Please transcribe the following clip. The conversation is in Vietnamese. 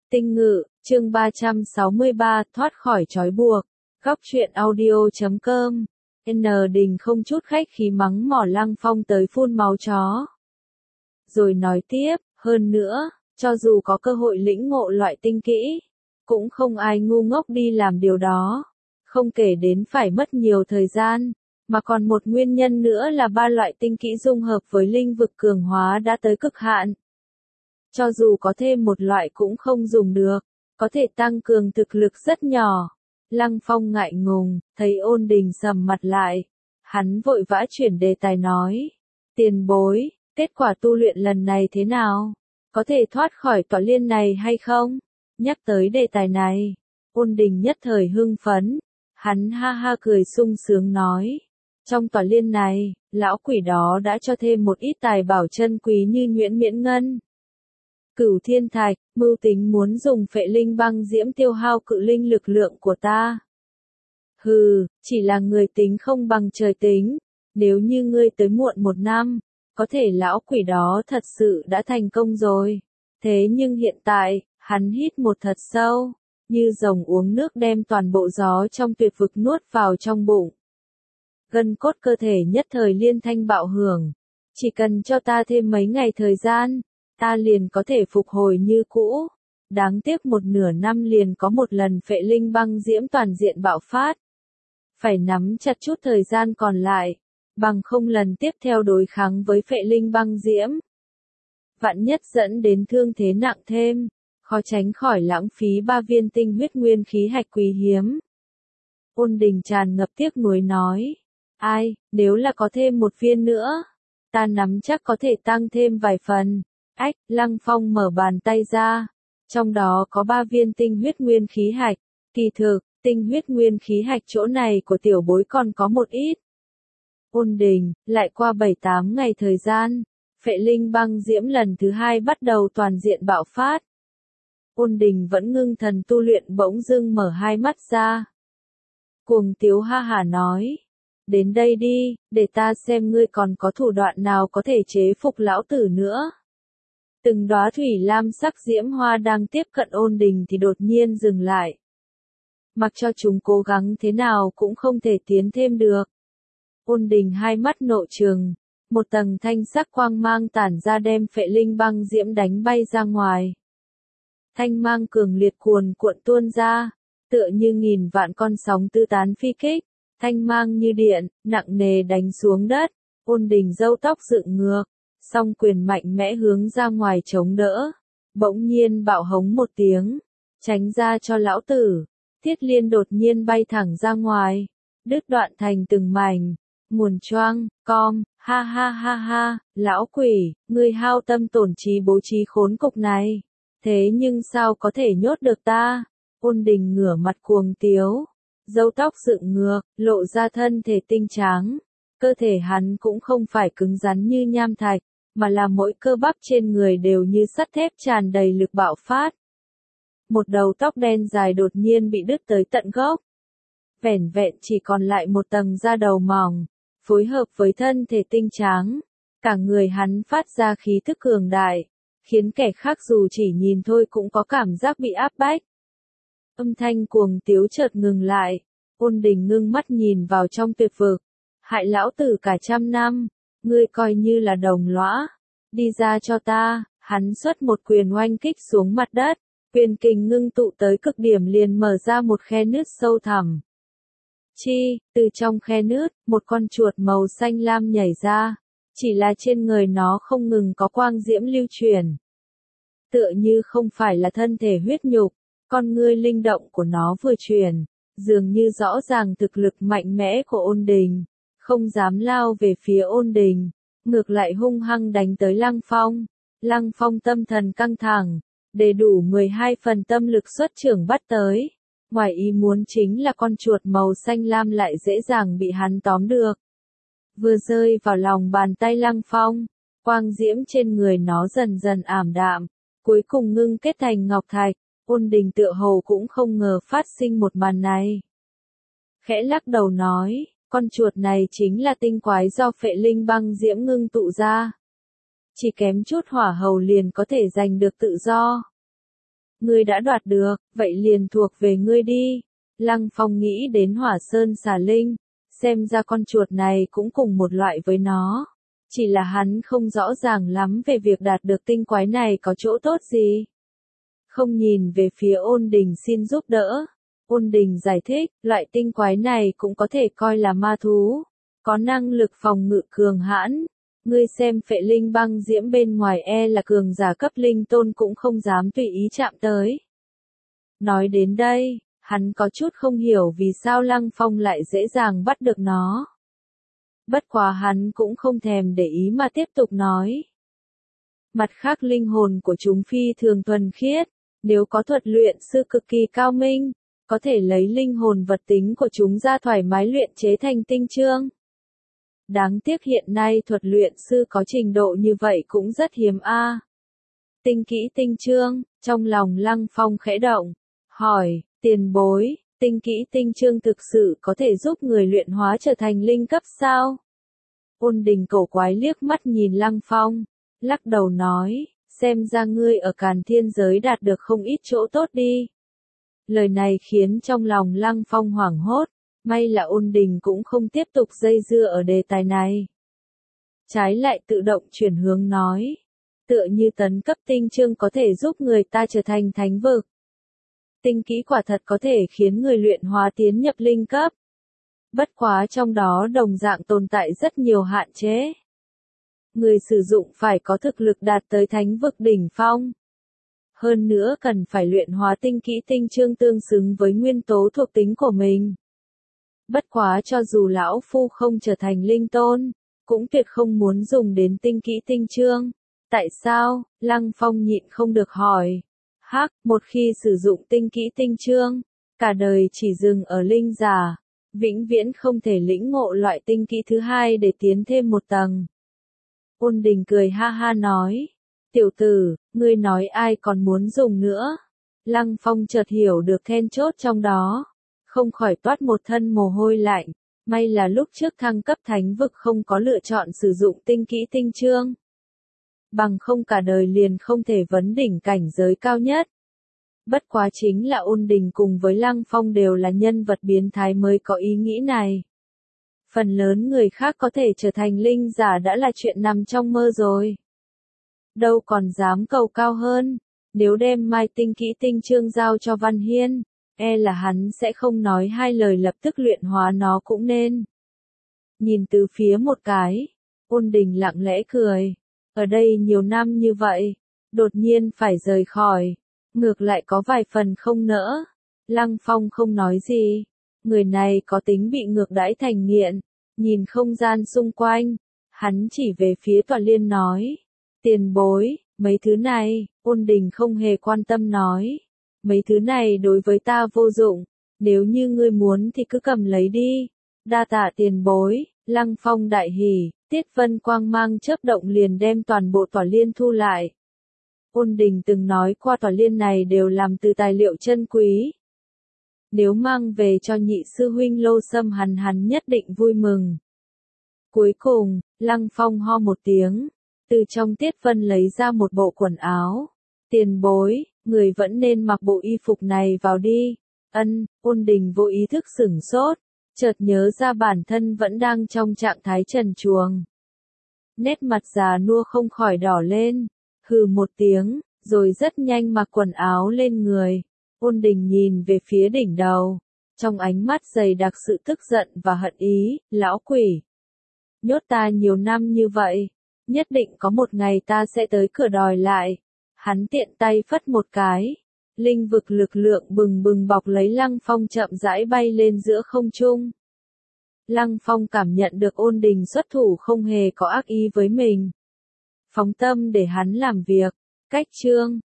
Tinh ngự, chương 363, thoát khỏi trói buộc. Góc truyện audio.com. N Đình không chút khách khí mắng mỏ Lăng Phong tới phun máu chó. Rồi nói tiếp, hơn nữa, cho dù có cơ hội lĩnh ngộ loại tinh kỹ, cũng không ai ngu ngốc đi làm điều đó. Không kể đến phải mất nhiều thời gian, mà còn một nguyên nhân nữa là ba loại tinh kỹ dung hợp với linh vực cường hóa đã tới cực hạn. Cho dù có thêm một loại cũng không dùng được, có thể tăng cường thực lực rất nhỏ. Lăng Phong ngại ngùng, thấy Ôn Đình sầm mặt lại. Hắn vội vã chuyển đề tài nói. Tiền bối, kết quả tu luyện lần này thế nào? Có thể thoát khỏi tọa liên này hay không? Nhắc tới đề tài này, Ôn Đình nhất thời hưng phấn. Hắn ha ha cười sung sướng nói. Trong tọa liên này, lão quỷ đó đã cho thêm một ít tài bảo chân quý như nhuyễn miễn ngân, Cửu thiên thạch, mưu tính muốn dùng phệ linh băng diễm tiêu hao cự linh lực lượng của ta. Hừ, chỉ là người tính không bằng trời tính, nếu như ngươi tới muộn một năm, có thể lão quỷ đó thật sự đã thành công rồi. Thế nhưng hiện tại, hắn hít một thật sâu, như rồng uống nước đem toàn bộ gió trong tuyệt vực nuốt vào trong bụng. Gân cốt cơ thể nhất thời liên thanh bạo hưởng, chỉ cần cho ta thêm mấy ngày thời gian, ta liền có thể phục hồi như cũ. Đáng tiếc một nửa năm liền có một lần phệ linh băng diễm toàn diện bạo phát. Phải nắm chặt chút thời gian còn lại, bằng không lần tiếp theo đối kháng với phệ linh băng diễm. Vạn nhất dẫn đến thương thế nặng thêm, khó tránh khỏi lãng phí 3 viên tinh huyết nguyên khí hạch quý hiếm. Ôn Đình tràn ngập tiếc nuối nói. Ai, nếu là có thêm một viên nữa, ta nắm chắc có thể tăng thêm vài phần. Ách, Lăng Phong mở bàn tay ra, trong đó có 3 viên tinh huyết nguyên khí hạch. Kỳ thực, tinh huyết nguyên khí hạch chỗ này của tiểu bối còn có một ít. Ôn Đình, lại qua 7-8 ngày thời gian, phệ linh băng diễm lần thứ 2 bắt đầu toàn diện bạo phát. Ôn Đình vẫn ngưng thần tu luyện bỗng dưng mở hai mắt ra. Cuồng tiếu ha hả nói. Đến đây đi, để ta xem ngươi còn có thủ đoạn nào có thể chế phục lão tử nữa. Từng đóa thủy lam sắc diễm hoa đang tiếp cận Ôn Đình thì đột nhiên dừng lại. Mặc cho chúng cố gắng thế nào cũng không thể tiến thêm được. Ôn Đình hai mắt nộ trừng, một tầng thanh sắc quang mang tản ra đem phệ linh băng diễm đánh bay ra ngoài. Thanh mang cường liệt cuồn cuộn tuôn ra, tựa như nghìn vạn con sóng tứ tán phi kích, thanh mang như điện, nặng nề đánh xuống đất. Ôn Đình râu tóc dựng ngược, song quyền mạnh mẽ hướng ra ngoài chống đỡ. Bỗng nhiên bạo hống một tiếng, tránh ra cho lão tử. Thiết liên đột nhiên bay thẳng ra ngoài, đứt đoạn thành từng mảnh. Nguồn choang, com, ha ha ha ha, lão quỷ, ngươi hao tâm tổn trí bố trí khốn cục này. Thế nhưng sao có thể nhốt được ta? Ôn Đình ngửa mặt cuồng tiếu, râu tóc dựng ngược, lộ ra thân thể tinh tráng. Cơ thể hắn cũng không phải cứng rắn như nham thạch, mà là mỗi cơ bắp trên người đều như sắt thép tràn đầy lực bạo phát. Một đầu tóc đen dài đột nhiên bị đứt tới tận gốc. Vẻn vẹn chỉ còn lại một tầng da đầu mỏng, phối hợp với thân thể tinh tráng. Cả người hắn phát ra khí thức cường đại, khiến kẻ khác dù chỉ nhìn thôi cũng có cảm giác bị áp bách. Âm thanh cuồng tiếu chợt ngừng lại, Ôn Đình ngưng mắt nhìn vào trong tuyệt vực. Hại lão tử cả 100 năm, ngươi coi như là đồng lõa. Đi ra cho ta, hắn xuất một quyền oanh kích xuống mặt đất. Quyền kình ngưng tụ tới cực điểm liền mở ra một khe nứt sâu thẳm. Từ trong khe nứt, một con chuột màu xanh lam nhảy ra. Chỉ là trên người nó không ngừng có quang diễm lưu chuyển. Tựa như không phải là thân thể huyết nhục, con ngươi linh động của nó vừa chuyển, dường như rõ ràng thực lực mạnh mẽ của Ôn Đình, không dám lao về phía Ôn Đình, ngược lại hung hăng đánh tới Lăng Phong. Lăng Phong tâm thần căng thẳng, để đủ 12 phần tâm lực xuất trưởng bắt tới. Ngoài ý muốn chính là con chuột màu xanh lam lại dễ dàng bị hắn tóm được. Vừa rơi vào lòng bàn tay Lăng Phong, quang diễm trên người nó dần dần ảm đạm, cuối cùng ngưng kết thành ngọc thạch. Ôn Đình tựa hồ cũng không ngờ phát sinh một màn này. Khẽ lắc đầu nói, con chuột này chính là tinh quái do phệ linh băng diễm ngưng tụ ra. Chỉ kém chút hỏa hầu liền có thể giành được tự do. Ngươi đã đoạt được, vậy liền thuộc về ngươi đi. Lăng Phong nghĩ đến Hỏa Sơn xà linh, xem ra con chuột này cũng cùng một loại với nó. Chỉ là hắn không rõ ràng lắm về việc đạt được tinh quái này có chỗ tốt gì. Không nhìn về phía Ôn Đình xin giúp đỡ. Ôn Đình giải thích, loại tinh quái này cũng có thể coi là ma thú, có năng lực phòng ngự cường hãn. Ngươi xem phệ linh băng diễm bên ngoài là cường giả cấp linh tôn cũng không dám tùy ý chạm tới. Nói đến đây, hắn có chút không hiểu vì sao Lăng Phong lại dễ dàng bắt được nó. Bất quá hắn cũng không thèm để ý mà tiếp tục nói. Mặt khác linh hồn của chúng phi thường thuần khiết, nếu có thuật luyện sư cực kỳ cao minh, có thể lấy linh hồn vật tính của chúng ra thoải mái luyện chế thành tinh chương. Đáng tiếc hiện nay thuật luyện sư có trình độ như vậy cũng rất hiếm a. Tinh kỹ tinh chương, trong lòng Lăng Phong khẽ động, hỏi, tiền bối, tinh kỹ tinh chương thực sự có thể giúp người luyện hóa trở thành linh cấp sao? Ôn Đình cổ quái liếc mắt nhìn Lăng Phong, lắc đầu nói, xem ra ngươi ở Càn Thiên giới đạt được không ít chỗ tốt đi. Lời này khiến trong lòng Lăng Phong hoảng hốt, may là Ôn Đình cũng không tiếp tục dây dưa ở đề tài này. Trái lại tự động chuyển hướng nói, tựa như tấn cấp tinh chương có thể giúp người ta trở thành thánh vực. Tinh kỹ quả thật có thể khiến người luyện hóa tiến nhập linh cấp. Bất quá trong đó đồng dạng tồn tại rất nhiều hạn chế. Người sử dụng phải có thực lực đạt tới thánh vực đỉnh phong. Hơn nữa cần phải luyện hóa tinh kỹ tinh chương tương xứng với nguyên tố thuộc tính của mình. Bất quá cho dù lão phu không trở thành linh tôn, cũng tuyệt không muốn dùng đến tinh kỹ tinh chương. Tại sao? Lăng Phong nhịn không được hỏi. Một khi sử dụng tinh kỹ tinh chương, cả đời chỉ dừng ở linh giả, vĩnh viễn không thể lĩnh ngộ loại tinh kỹ thứ hai để tiến thêm một tầng. Ôn Đình cười ha ha nói, tiểu tử, ngươi nói ai còn muốn dùng nữa? Lăng Phong chợt hiểu được then chốt trong đó, không khỏi toát một thân mồ hôi lạnh, may là lúc trước thăng cấp thánh vực không có lựa chọn sử dụng tinh kỹ tinh chương. Bằng không cả đời liền không thể vấn đỉnh cảnh giới cao nhất. Bất quá chính là Ôn Đình cùng với Lăng Phong đều là nhân vật biến thái mới có ý nghĩ này. Phần lớn người khác có thể trở thành linh giả đã là chuyện nằm trong mơ rồi. Đâu còn dám cầu cao hơn, nếu đem mai tinh kỹ tinh chương giao cho Văn Hiên, là hắn sẽ không nói hai lời lập tức luyện hóa nó cũng nên. Nhìn từ phía một cái, Ôn Đình lặng lẽ cười. Ở đây nhiều năm như vậy, đột nhiên phải rời khỏi, ngược lại có vài phần không nỡ. Lăng Phong không nói gì, người này có tính bị ngược đãi thành nghiện, nhìn không gian xung quanh, hắn chỉ về phía Tọa Liên nói, tiền bối, mấy thứ này, Ôn Đình không hề quan tâm nói, mấy thứ này đối với ta vô dụng, nếu như ngươi muốn thì cứ cầm lấy đi, đa tạ tiền bối. Lăng Phong đại hỉ, Tiết Vân quang mang chớp động liền đem toàn bộ Tỏa Liên thu lại. Ôn Đình từng nói qua Tỏa Liên này đều làm từ tài liệu chân quý. Nếu mang về cho nhị sư huynh Lô Sâm hắn nhất định vui mừng. Cuối cùng, Lăng Phong ho một tiếng, từ trong Tiết Vân lấy ra một bộ quần áo. Tiền bối, người vẫn nên mặc bộ y phục này vào đi. Ôn Đình vô ý thức sửng sốt. Chợt nhớ ra bản thân vẫn đang trong trạng thái trần truồng. Nét mặt già nua không khỏi đỏ lên, hừ một tiếng, rồi rất nhanh mặc quần áo lên người. Ôn Đình nhìn về phía đỉnh đầu, trong ánh mắt dày đặc sự tức giận và hận ý, lão quỷ. Nhốt ta nhiều năm như vậy, nhất định có một ngày ta sẽ tới cửa đòi lại. Hắn tiện tay phất một cái. Linh vực lực lượng bừng bừng bọc lấy Lăng Phong chậm rãi bay lên giữa không trung. Lăng Phong cảm nhận được Ôn Đình xuất thủ không hề có ác ý với mình. Phóng tâm để hắn làm việc. Cách chương